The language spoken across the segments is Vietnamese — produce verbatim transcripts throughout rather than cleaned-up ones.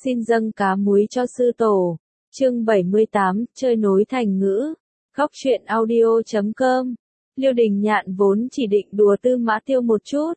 Xin dâng cá muối cho sư tổ. Chương bảy mươi tám, chơi nối thành ngữ. Góc truyện audio chấm com. Liêu Đình Nhạn vốn chỉ định đùa Tư Mã Tiêu một chút.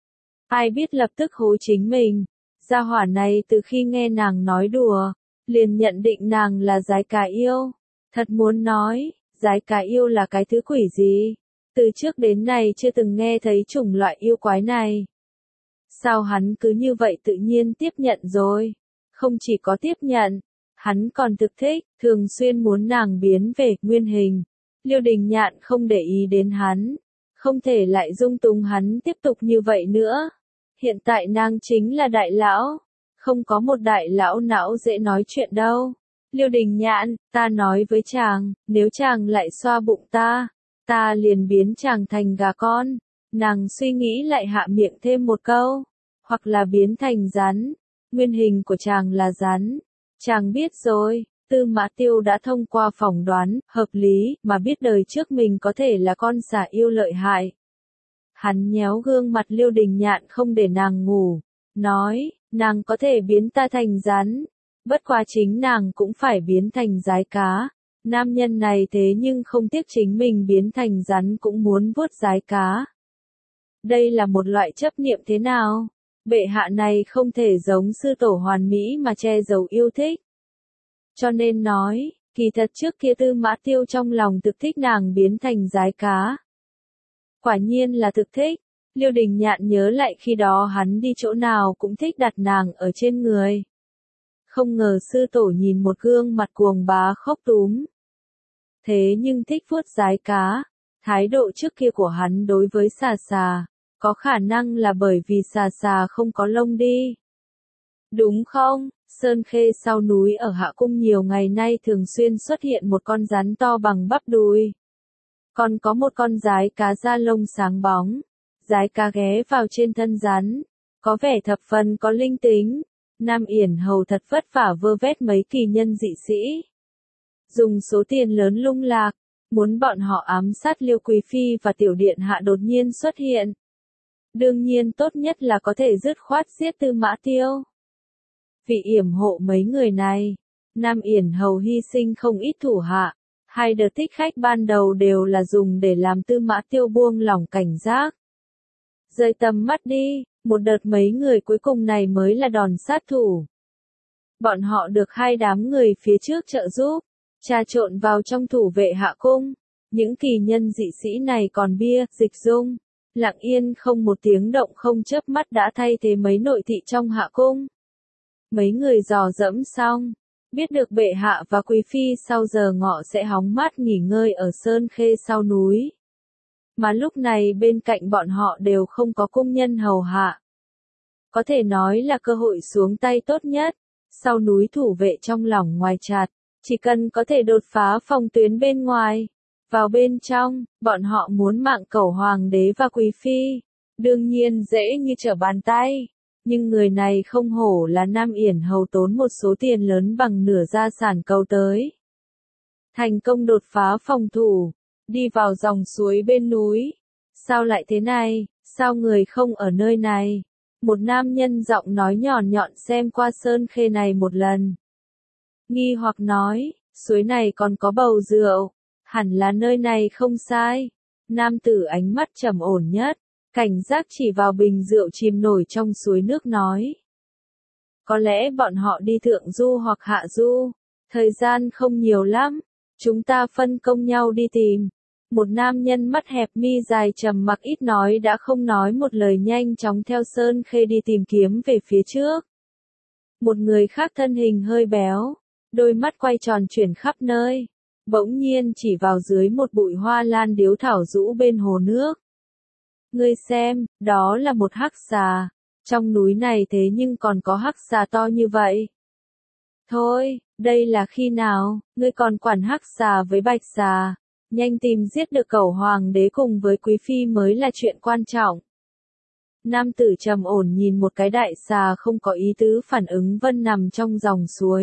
Ai biết lập tức hối chính mình. Gia hỏa này từ khi nghe nàng nói đùa, liền nhận định nàng là giái cá yêu. Thật muốn nói, giái cá yêu là cái thứ quỷ gì? Từ trước đến nay chưa từng nghe thấy chủng loại yêu quái này. Sao hắn cứ như vậy tự nhiên tiếp nhận rồi? Không chỉ có tiếp nhận, hắn còn thực thích, thường xuyên muốn nàng biến về nguyên hình. Liêu Đình Nhạn không để ý đến hắn, không thể lại dung túng hắn tiếp tục như vậy nữa. Hiện tại nàng chính là đại lão, không có một đại lão não dễ nói chuyện đâu. Liêu Đình Nhạn, ta nói với chàng, nếu chàng lại xoa bụng ta, ta liền biến chàng thành gà con. Nàng suy nghĩ lại hạ miệng thêm một câu, hoặc là biến thành rắn. Nguyên hình của chàng là rắn. Chàng biết rồi, Tư Mã Tiêu đã thông qua phỏng đoán, hợp lý, mà biết đời trước mình có thể là con xà yêu lợi hại. Hắn nhéo gương mặt Liêu Đình Nhạn không để nàng ngủ, nói, nàng có thể biến ta thành rắn, bất quá chính nàng cũng phải biến thành giái cá. Nam nhân này thế nhưng không tiếc chính mình biến thành rắn cũng muốn vuốt giái cá. Đây là một loại chấp niệm thế nào? Bệ hạ này không thể giống sư tổ hoàn mỹ mà che giấu yêu thích. Cho nên nói, kỳ thật trước kia Tư Mã Tiêu trong lòng thực thích nàng biến thành giái cá. Quả nhiên là thực thích. Liêu Đình Nhạn nhớ lại khi đó hắn đi chỗ nào cũng thích đặt nàng ở trên người. Không ngờ sư tổ nhìn một gương mặt cuồng bá khóc túm. Thế nhưng thích vuốt giái cá. Thái độ trước kia của hắn đối với xà xà, có khả năng là bởi vì xà xà không có lông đi. Đúng không? Sơn Khê sau núi ở Hạ Cung nhiều ngày nay thường xuyên xuất hiện một con rắn to bằng bắp đùi. Còn có một con giái cá da lông sáng bóng. Giái cá ghé vào trên thân rắn, có vẻ thập phần có linh tính. Nam Yển Hầu thật vất vả vơ vét mấy kỳ nhân dị sĩ. Dùng số tiền lớn lung lạc, muốn bọn họ ám sát Liêu Quý Phi và Tiểu Điện Hạ đột nhiên xuất hiện. Đương nhiên tốt nhất là có thể dứt khoát giết Tư Mã Tiêu. Vì yểm hộ mấy người này, Nam Yển Hầu hy sinh không ít thủ hạ. Hai đợt thích khách ban đầu đều là dùng để làm Tư Mã Tiêu buông lỏng cảnh giác. Rời tầm mắt đi, một đợt mấy người cuối cùng này mới là đòn sát thủ. Bọn họ được hai đám người phía trước trợ giúp, trà trộn vào trong thủ vệ Hạ Cung. Những kỳ nhân dị sĩ này còn bia, dịch dung, lặng yên không một tiếng động không chớp mắt đã thay thế mấy nội thị trong Hạ Cung. Mấy người dò dẫm xong, biết được bệ hạ và quý phi sau giờ ngọ sẽ hóng mát nghỉ ngơi ở Sơn Khê sau núi. Mà lúc này bên cạnh bọn họ đều không có cung nhân hầu hạ. Có thể nói là cơ hội xuống tay tốt nhất. Sau núi thủ vệ trong lòng ngoài chặt, chỉ cần có thể đột phá phòng tuyến bên ngoài. Vào bên trong, bọn họ muốn mạng cẩu hoàng đế và quý phi. Đương nhiên dễ như trở bàn tay. Nhưng người này không hổ là Nam Yển Hầu tốn một số tiền lớn bằng nửa gia sản cầu tới. Thành công đột phá phòng thủ, đi vào dòng suối bên núi. Sao lại thế này, sao người không ở nơi này? Một nam nhân giọng nói nhọn nhọn xem qua Sơn Khê này một lần. Nghi hoặc nói, suối này còn có bầu rượu, hẳn là nơi này không sai. Nam tử ánh mắt trầm ổn nhất, cảnh giác chỉ vào bình rượu chìm nổi trong suối nước nói. Có lẽ bọn họ đi thượng du hoặc hạ du, thời gian không nhiều lắm, chúng ta phân công nhau đi tìm. Một nam nhân mắt hẹp mi dài trầm mặc ít nói đã không nói một lời nhanh chóng theo Sơn Khê đi tìm kiếm về phía trước. Một người khác thân hình hơi béo, đôi mắt quay tròn chuyển khắp nơi, bỗng nhiên chỉ vào dưới một bụi hoa lan điếu thảo rũ bên hồ nước. Ngươi xem, đó là một hắc xà, trong núi này thế nhưng còn có hắc xà to như vậy. Thôi, đây là khi nào, ngươi còn quản hắc xà với bạch xà, nhanh tìm giết được cẩu hoàng đế cùng với quý phi mới là chuyện quan trọng. Nam tử trầm ổn nhìn một cái đại xà không có ý tứ phản ứng vân nằm trong dòng suối.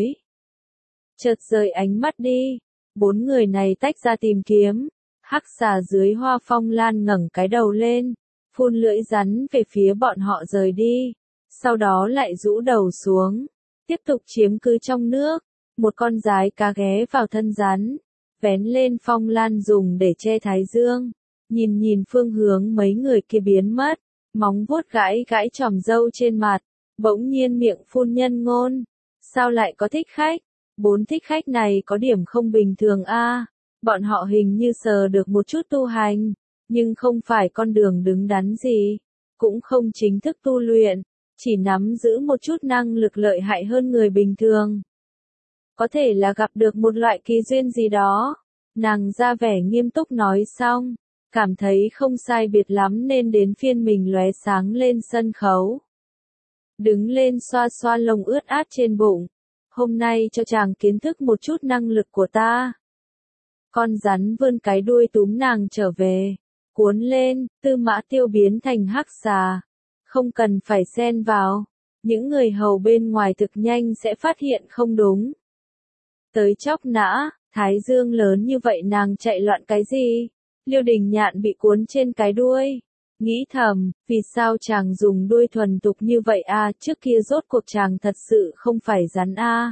Chợt rời ánh mắt đi, bốn người này tách ra tìm kiếm. Hắc xà dưới hoa phong lan ngẩng cái đầu lên, phun lưỡi rắn về phía bọn họ rời đi, sau đó lại rũ đầu xuống, tiếp tục chiếm cứ trong nước. Một con giái cá ghé vào thân rắn, vén lên phong lan dùng để che thái dương, nhìn nhìn phương hướng mấy người kia biến mất, móng vuốt gãi gãi chòm râu trên mặt, bỗng nhiên miệng phun nhân ngôn. Sao lại có thích khách? Bốn thích khách này có điểm không bình thường a. Bọn họ hình như sờ được một chút tu hành, nhưng không phải con đường đứng đắn gì, cũng không chính thức tu luyện, chỉ nắm giữ một chút năng lực lợi hại hơn người bình thường. Có thể là gặp được một loại kỳ duyên gì đó. Nàng ra vẻ nghiêm túc nói xong, cảm thấy không sai biệt lắm nên đến phiên mình lóe sáng lên sân khấu. Đứng lên xoa xoa lông ướt át trên bụng. Hôm nay cho chàng kiến thức một chút năng lực của ta. Con rắn vươn cái đuôi túm nàng trở về. Cuốn lên, Tư Mã Tiêu biến thành hắc xà. Không cần phải xen vào. Những người hầu bên ngoài thực nhanh sẽ phát hiện không đúng. Tới chóc nã, thái dương lớn như vậy nàng chạy loạn cái gì? Liêu Đình Nhạn bị cuốn trên cái đuôi. Nghĩ thầm, vì sao chàng dùng đuôi thuần tục như vậy a? Trước kia rốt cuộc chàng thật sự không phải rắn a.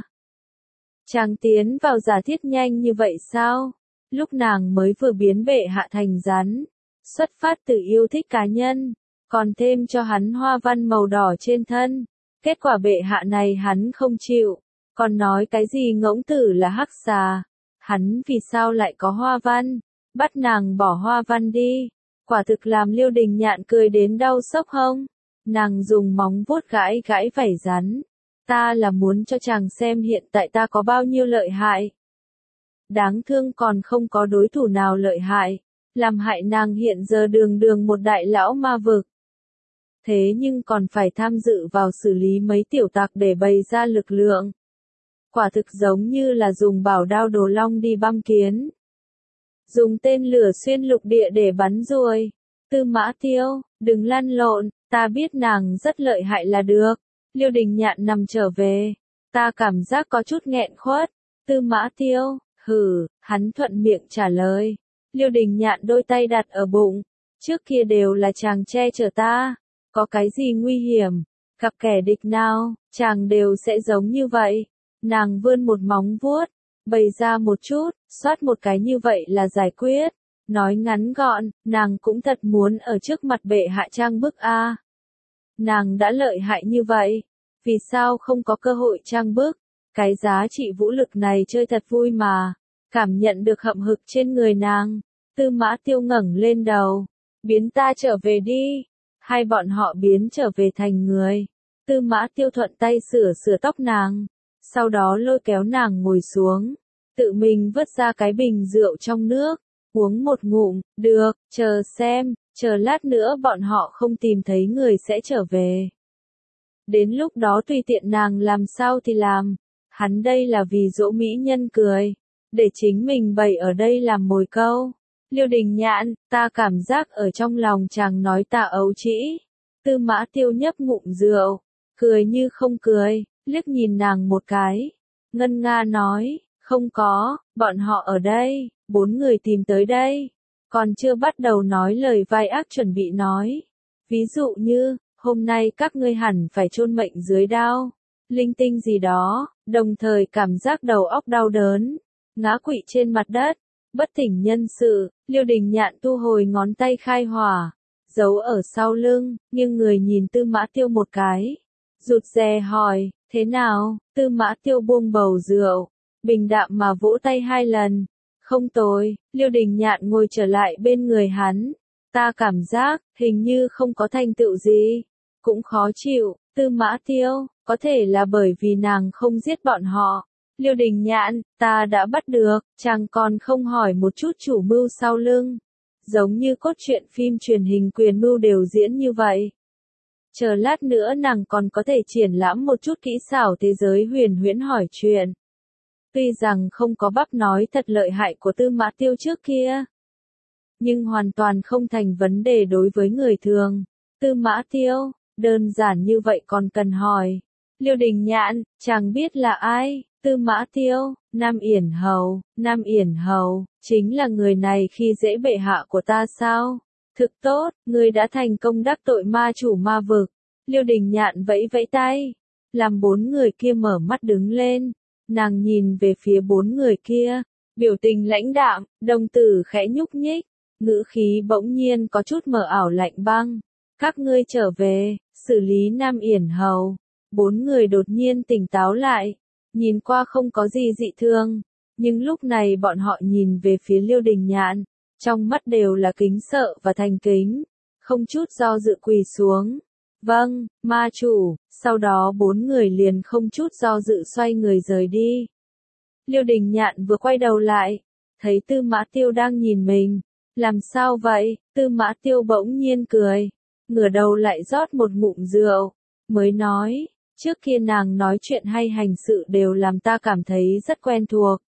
Chàng tiến vào giả thiết nhanh như vậy sao? Lúc nàng mới vừa biến bệ hạ thành rắn, xuất phát từ yêu thích cá nhân, còn thêm cho hắn hoa văn màu đỏ trên thân. Kết quả bệ hạ này hắn không chịu, còn nói cái gì ngỗng tử là hắc xà. Hắn vì sao lại có hoa văn? Bắt nàng bỏ hoa văn đi. Quả thực làm Liêu Đình Nhạn cười đến đau sốc hông. Nàng dùng móng vuốt gãi gãi vảy rắn. Ta là muốn cho chàng xem hiện tại ta có bao nhiêu lợi hại. Đáng thương còn không có đối thủ nào lợi hại. Làm hại nàng hiện giờ đường đường một đại lão ma vực. Thế nhưng còn phải tham dự vào xử lý mấy tiểu tặc để bày ra lực lượng. Quả thực giống như là dùng bảo đao đồ long đi băm kiến. Dùng tên lửa xuyên lục địa để bắn ruồi. Tư Mã Tiêu, đừng lăn lộn, ta biết nàng rất lợi hại là được. Liêu Đình Nhạn nằm trở về. Ta cảm giác có chút nghẹn khuất. Tư Mã Tiêu, hừ, hắn thuận miệng trả lời. Liêu Đình Nhạn đôi tay đặt ở bụng. Trước kia đều là chàng che chở ta. Có cái gì nguy hiểm, gặp kẻ địch nào, chàng đều sẽ giống như vậy. Nàng vươn một móng vuốt, bày ra một chút, xoát một cái như vậy là giải quyết. Nói ngắn gọn, nàng cũng thật muốn ở trước mặt bệ hạ trang bức a. Nàng đã lợi hại như vậy, vì sao không có cơ hội trang bức? Cái giá trị vũ lực này chơi thật vui mà. Cảm nhận được hậm hực trên người nàng, Tư Mã Tiêu ngẩng lên đầu, biến ta trở về đi. Hai bọn họ biến trở về thành người. Tư Mã Tiêu thuận tay sửa sửa tóc nàng, sau đó lôi kéo nàng ngồi xuống, tự mình vớt ra cái bình rượu trong nước, uống một ngụm. Được, chờ xem, chờ lát nữa bọn họ không tìm thấy người sẽ trở về. Đến lúc đó tùy tiện nàng làm sao thì làm. Hắn đây là vì dỗ mỹ nhân cười, để chính mình bày ở đây làm mồi câu. Liêu Đình Nhạn, ta cảm giác ở trong lòng chàng nói ta ấu trĩ. Tư Mã Tiêu nhấp ngụm rượu, cười như không cười, liếc nhìn nàng một cái. Ngân nga nói, không có, bọn họ ở đây, bốn người tìm tới đây. Còn chưa bắt đầu nói lời vai ác chuẩn bị nói. Ví dụ như, hôm nay các ngươi hẳn phải chôn mệnh dưới đao. Linh tinh gì đó, đồng thời cảm giác đầu óc đau đớn. Ngã quỵ trên mặt đất. Bất tỉnh nhân sự, Liêu Đình Nhạn thu hồi ngón tay khai hỏa, giấu ở sau lưng, nhưng người nhìn Tư Mã Tiêu một cái. Rụt rè hỏi, thế nào? Tư Mã Tiêu buông bầu rượu, bình đạm mà vỗ tay hai lần. Không tồi. Liêu Đình Nhạn ngồi trở lại bên người hắn. Ta cảm giác, hình như không có thành tựu gì. Cũng khó chịu. Tư Mã Tiêu, có thể là bởi vì nàng không giết bọn họ. Liêu Đình Nhạn, ta đã bắt được, chàng còn không hỏi một chút chủ mưu sau lưng. Giống như cốt truyện phim truyền hình quyền mưu đều diễn như vậy. Chờ lát nữa nàng còn có thể triển lãm một chút kỹ xảo thế giới huyền huyễn hỏi chuyện. Tuy rằng không có bắp nói thật lợi hại của Tư Mã Tiêu trước kia, nhưng hoàn toàn không thành vấn đề đối với người thường. Tư Mã Tiêu, đơn giản như vậy còn cần hỏi. Liêu Đình Nhạn, chàng biết là ai? Tư Mã Tiêu, Nam Yển Hầu. Nam Yển Hầu, chính là người này khi dễ bệ hạ của ta sao? Thực tốt, ngươi đã thành công đắc tội ma chủ ma vực. Liêu Đình Nhạn vẫy vẫy tay. làm bốn người kia mở mắt đứng lên. Nàng nhìn về phía bốn người kia, biểu tình lãnh đạm, đồng tử khẽ nhúc nhích, ngữ khí bỗng nhiên có chút mờ ảo lạnh băng. Các ngươi trở về, xử lý Nam Yển Hầu. Bốn người đột nhiên tỉnh táo lại, nhìn qua không có gì dị thương, nhưng lúc này bọn họ nhìn về phía Liêu Đình Nhạn, trong mắt đều là kính sợ và thành kính, không chút do dự quỳ xuống. Vâng, ma chủ. Sau đó bốn người liền không chút do dự xoay người rời đi. Liêu Đình Nhạn vừa quay đầu lại, thấy Tư Mã Tiêu đang nhìn mình. Làm sao vậy? Tư Mã Tiêu bỗng nhiên cười, ngửa đầu lại rót một ngụm rượu, mới nói, trước kia nàng nói chuyện hay hành sự đều làm ta cảm thấy rất quen thuộc.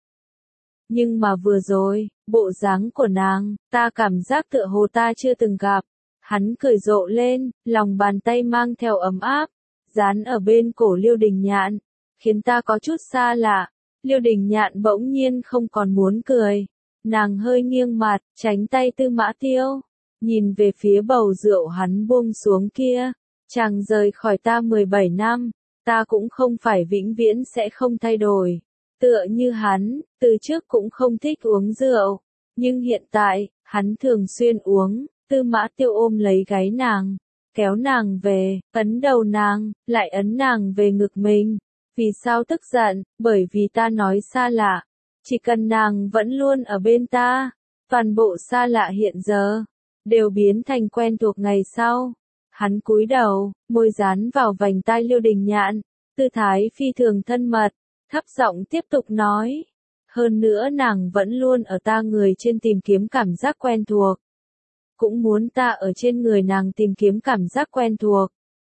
Nhưng mà vừa rồi, bộ dáng của nàng, ta cảm giác tựa hồ ta chưa từng gặp. Hắn cười rộ lên, lòng bàn tay mang theo ấm áp, dán ở bên cổ Liêu Đình Nhạn, khiến ta có chút xa lạ. Liêu Đình Nhạn bỗng nhiên không còn muốn cười, nàng hơi nghiêng mặt, tránh tay Tư Mã Tiêu, nhìn về phía bầu rượu hắn buông xuống kia. Chàng rời khỏi ta mười bảy năm, ta cũng không phải vĩnh viễn sẽ không thay đổi. Tựa như hắn, từ trước cũng không thích uống rượu, nhưng hiện tại, hắn thường xuyên uống. Tư Mã Tiêu ôm lấy gáy nàng, kéo nàng về, ấn đầu nàng, lại ấn nàng về ngực mình. Vì sao tức giận? Bởi vì ta nói xa lạ. Chỉ cần nàng vẫn luôn ở bên ta, toàn bộ xa lạ hiện giờ, đều biến thành quen thuộc ngày sau. Hắn cúi đầu, môi dán vào vành tai Liêu Đình Nhạn, tư thái phi thường thân mật, thấp giọng tiếp tục nói. Hơn nữa nàng vẫn luôn ở ta người trên tìm kiếm cảm giác quen thuộc. Cũng muốn ta ở trên người nàng tìm kiếm cảm giác quen thuộc.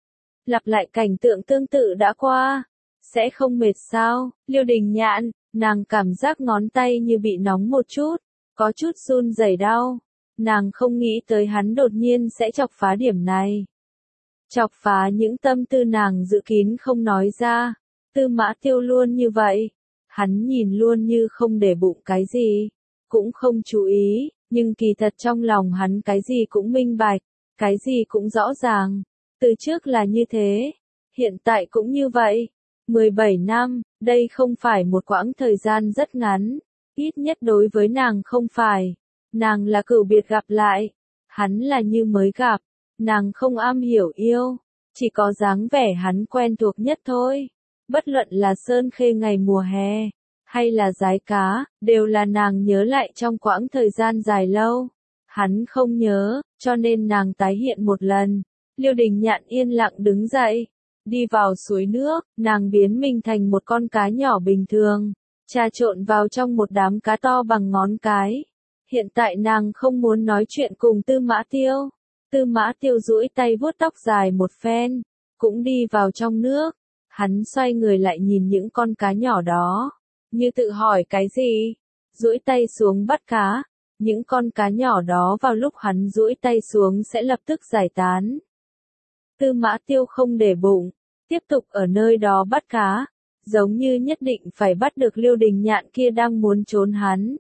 Lặp lại cảnh tượng tương tự đã qua, sẽ không mệt sao? Liêu Đình Nhạn, nàng cảm giác ngón tay như bị nóng một chút, có chút run rẩy đau. Nàng không nghĩ tới hắn đột nhiên sẽ chọc phá điểm này. Chọc phá những tâm tư nàng dự kín không nói ra. Tư Mã Tiêu luôn như vậy. Hắn nhìn luôn như không để bụng cái gì, cũng không chú ý. Nhưng kỳ thật trong lòng hắn cái gì cũng minh bạch, cái gì cũng rõ ràng. Từ trước là như thế, hiện tại cũng như vậy. mười bảy năm, đây không phải một quãng thời gian rất ngắn, ít nhất đối với nàng không phải. Nàng là cựu biệt gặp lại, hắn là như mới gặp, nàng không am hiểu yêu, chỉ có dáng vẻ hắn quen thuộc nhất thôi. Bất luận là Sơn Khê ngày mùa hè, hay là Giái Cá, đều là nàng nhớ lại trong quãng thời gian dài lâu. Hắn không nhớ, cho nên nàng tái hiện một lần. Liêu Đình Nhạn yên lặng đứng dậy, đi vào suối nước, nàng biến mình thành một con cá nhỏ bình thường, trà trộn vào trong một đám cá to bằng ngón cái. Hiện tại nàng không muốn nói chuyện cùng Tư Mã Tiêu. Tư Mã Tiêu duỗi tay vuốt tóc dài một phen, cũng đi vào trong nước. Hắn xoay người lại nhìn những con cá nhỏ đó, như tự hỏi cái gì, duỗi tay xuống bắt cá. Những con cá nhỏ đó vào lúc hắn duỗi tay xuống sẽ lập tức giải tán. Tư Mã Tiêu không để bụng, tiếp tục ở nơi đó bắt cá, giống như nhất định phải bắt được Liêu Đình Nhạn kia đang muốn trốn hắn.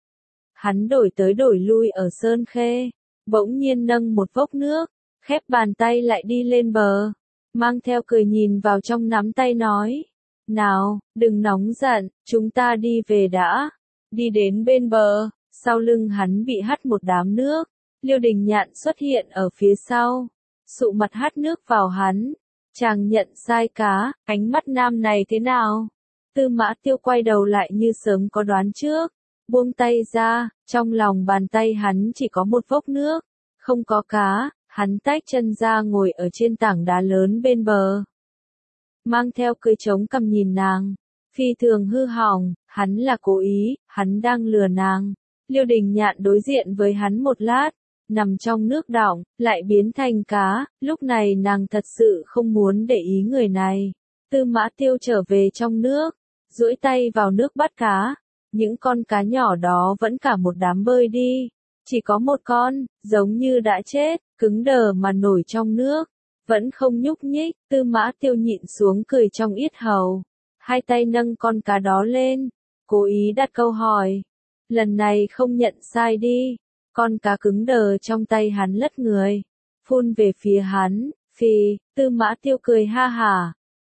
Hắn đổi tới đổi lui ở Sơn Khê, bỗng nhiên nâng một vốc nước, khép bàn tay lại đi lên bờ, mang theo cười nhìn vào trong nắm tay nói, nào, đừng nóng giận, chúng ta đi về đã. Đi đến bên bờ, sau lưng hắn bị hắt một đám nước, Liêu Đình Nhạn xuất hiện ở phía sau, sụ mặt hắt nước vào hắn. Chàng nhận sai cá, ánh mắt nam này thế nào? Tư Mã Tiêu quay đầu lại như sớm có đoán trước, buông tay ra, trong lòng bàn tay hắn chỉ có một vốc nước, không có cá. Hắn tách chân ra ngồi ở trên tảng đá lớn bên bờ, mang theo cười trống cằm nhìn nàng, phi thường hư hỏng. Hắn là cố ý, hắn đang lừa nàng. Liêu Đình Nhạn đối diện với hắn một lát, nằm trong nước đọng, lại biến thành cá. Lúc này nàng thật sự không muốn để ý người này. Tư Mã Tiêu trở về trong nước, duỗi tay vào nước bắt cá. Những con cá nhỏ đó vẫn cả một đám bơi đi. Chỉ có một con, giống như đã chết, cứng đờ mà nổi trong nước, vẫn không nhúc nhích. Tư Mã Tiêu nhịn xuống cười trong yết hầu, hai tay nâng con cá đó lên, cố ý đặt câu hỏi. Lần này không nhận sai đi. Con cá cứng đờ trong tay hắn lất người, phun về phía hắn. Phì, Tư Mã Tiêu cười ha hả,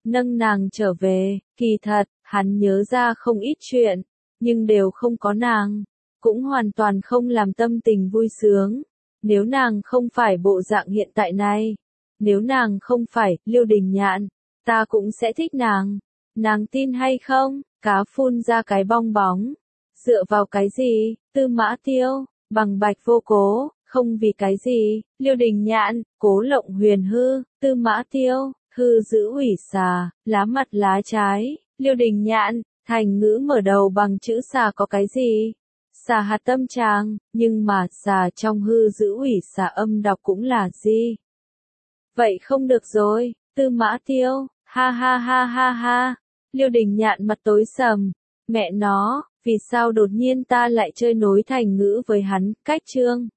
nâng nàng trở về, kỳ thật, hắn nhớ ra không ít chuyện, nhưng đều không có nàng, cũng hoàn toàn không làm tâm tình vui sướng. Nếu nàng không phải bộ dạng hiện tại này, nếu nàng không phải Liêu Đình Nhạn, ta cũng sẽ thích nàng. Nàng tin hay không? Cá phun ra cái bong bóng. Dựa vào cái gì? Tư Mã Tiêu, bằng bạch vô cố, không vì cái gì. Liêu Đình Nhạn, cố lộng huyền hư. Tư Mã Tiêu, hư giữ ủy xà, lá mặt lá trái. Liêu Đình Nhạn, thành ngữ mở đầu bằng chữ xà có cái gì? Xà hạt tâm tràng, nhưng mà xà trong hư giữ ủy xà âm đọc cũng là gì? Vậy không được rồi. Tư Mã Tiêu, ha ha ha ha ha. Liêu Đình Nhạn mặt tối sầm. Mẹ nó, vì sao đột nhiên ta lại chơi nối thành ngữ với hắn, cách chương.